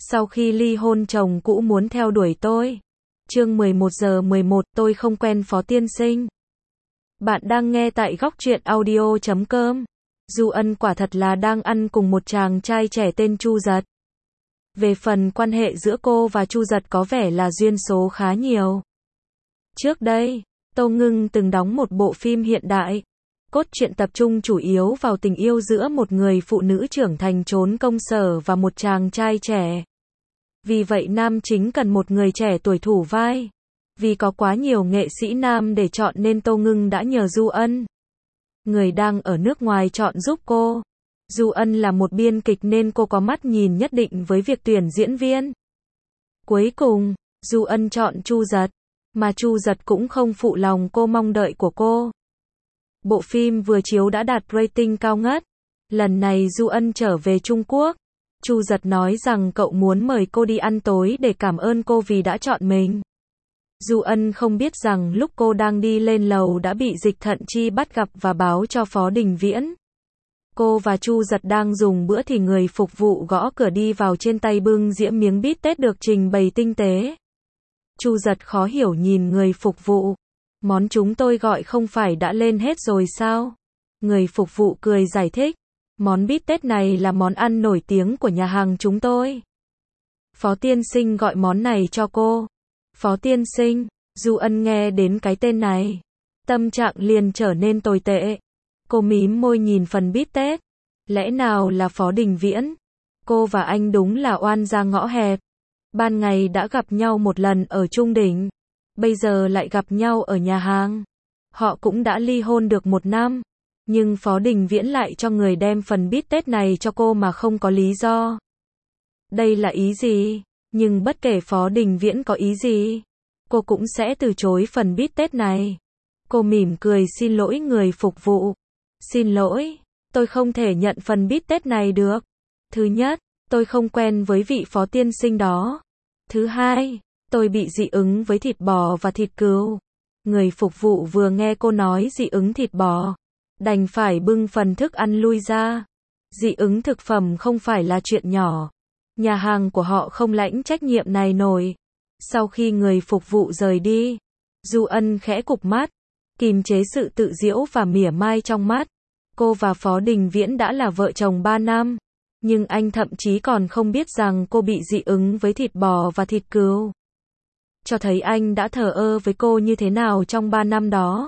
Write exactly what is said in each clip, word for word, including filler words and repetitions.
Sau khi ly hôn chồng cũ muốn theo đuổi tôi. Chương mười một giờ mười một, tôi không quen Phó tiên sinh. Bạn đang nghe tại góc truyện audio chấm com. Du Ân quả thật là đang ăn cùng một chàng trai trẻ tên Chu Giật. Về phần quan hệ giữa cô và Chu Giật có vẻ là duyên số khá nhiều. Trước đây, Tô Ngưng từng đóng một bộ phim hiện đại. Cốt truyện tập trung chủ yếu vào tình yêu giữa một người phụ nữ trưởng thành trốn công sở và một chàng trai trẻ. Vì vậy nam chính cần một người trẻ tuổi thủ vai. Vì có quá nhiều nghệ sĩ nam để chọn nên Tô Ngưng đã nhờ Du Ân, người đang ở nước ngoài, chọn giúp cô. Du Ân là một biên kịch nên cô có mắt nhìn nhất định với việc tuyển diễn viên. Cuối cùng, Du Ân chọn Chu Giật, mà Chu Giật cũng không phụ lòng cô mong đợi của cô. Bộ phim vừa chiếu đã đạt rating cao ngất. Lần này Du Ân trở về Trung Quốc. Chu Giật nói rằng cậu muốn mời cô đi ăn tối để cảm ơn cô vì đã chọn mình. Du Ân không biết rằng lúc cô đang đi lên lầu đã bị Dịch Thận Chi bắt gặp và báo cho Phó Đình Viễn. Cô và Chu Giật đang dùng bữa thì người phục vụ gõ cửa đi vào, trên tay bưng dĩa miếng bít tết được trình bày tinh tế. Chu Giật khó hiểu nhìn người phục vụ. Món chúng tôi gọi không phải đã lên hết rồi sao? Người phục vụ cười giải thích. Món bít tết này là món ăn nổi tiếng của nhà hàng chúng tôi. Phó tiên sinh gọi món này cho cô. Phó tiên sinh, Du Ân nghe đến cái tên này, tâm trạng liền trở nên tồi tệ. Cô mím môi nhìn phần bít tết. Lẽ nào là Phó Đình Viễn? Cô và anh đúng là oan gia ngõ hẹp. Ban ngày đã gặp nhau một lần ở Trung Đỉnh, bây giờ lại gặp nhau ở nhà hàng. Họ cũng đã ly hôn được một năm. Nhưng Phó Đình Viễn lại cho người đem phần bít tết này cho cô mà không có lý do. Đây là ý gì? Nhưng bất kể Phó Đình Viễn có ý gì, cô cũng sẽ từ chối phần bít tết này. Cô mỉm cười xin lỗi người phục vụ. Xin lỗi, tôi không thể nhận phần bít tết này được. Thứ nhất, tôi không quen với vị Phó tiên sinh đó. Thứ hai, tôi bị dị ứng với thịt bò và thịt cừu. Người phục vụ vừa nghe cô nói dị ứng thịt bò, đành phải bưng phần thức ăn lui ra. Dị ứng thực phẩm không phải là chuyện nhỏ. Nhà hàng của họ không lãnh trách nhiệm này nổi. Sau khi người phục vụ rời đi, Du Ân khẽ cụp mắt, kìm chế sự tự giễu và mỉa mai trong mắt. Cô và Phó Đình Viễn đã là vợ chồng ba năm, nhưng anh thậm chí còn không biết rằng cô bị dị ứng với thịt bò và thịt cừu. Cho thấy anh đã thờ ơ với cô như thế nào trong ba năm đó.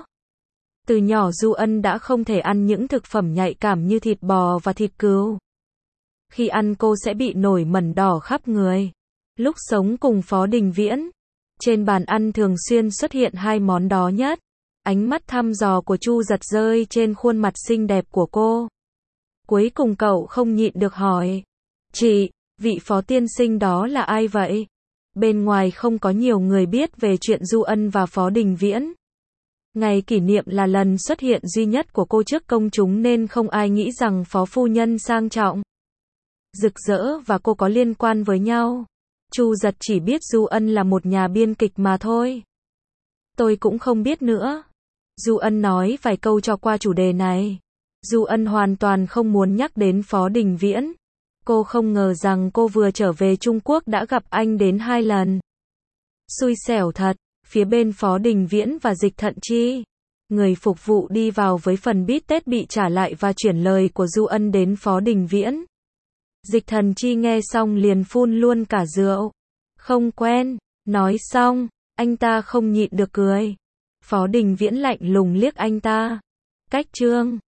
Từ nhỏ Du Ân đã không thể ăn những thực phẩm nhạy cảm như thịt bò và thịt cừu. Khi ăn cô sẽ bị nổi mẩn đỏ khắp người. Lúc sống cùng Phó Đình Viễn, trên bàn ăn thường xuyên xuất hiện hai món đó nhất. Ánh mắt thăm dò của Chu Giật rơi trên khuôn mặt xinh đẹp của cô. Cuối cùng cậu không nhịn được hỏi. Chị, vị Phó tiên sinh đó là ai vậy? Bên ngoài không có nhiều người biết về chuyện Du Ân và Phó Đình Viễn. Ngày kỷ niệm là lần xuất hiện duy nhất của cô trước công chúng nên không ai nghĩ rằng Phó phu nhân sang trọng, rực rỡ và cô có liên quan với nhau. Chu Giật chỉ biết Du Ân là một nhà biên kịch mà thôi. Tôi cũng không biết nữa. Du Ân nói vài câu cho qua chủ đề này. Du Ân hoàn toàn không muốn nhắc đến Phó Đình Viễn. Cô không ngờ rằng cô vừa trở về Trung Quốc đã gặp anh đến hai lần. Xui xẻo thật. Phía bên Phó Đình Viễn và Dịch Thận Chi, người phục vụ đi vào với phần bít tết bị trả lại và chuyển lời của Du Ân đến Phó Đình Viễn. Dịch Thận Chi nghe xong liền phun luôn cả rượu. Không quen. Nói xong, anh ta không nhịn được cười. Phó Đình Viễn lạnh lùng liếc anh ta. Cách trương,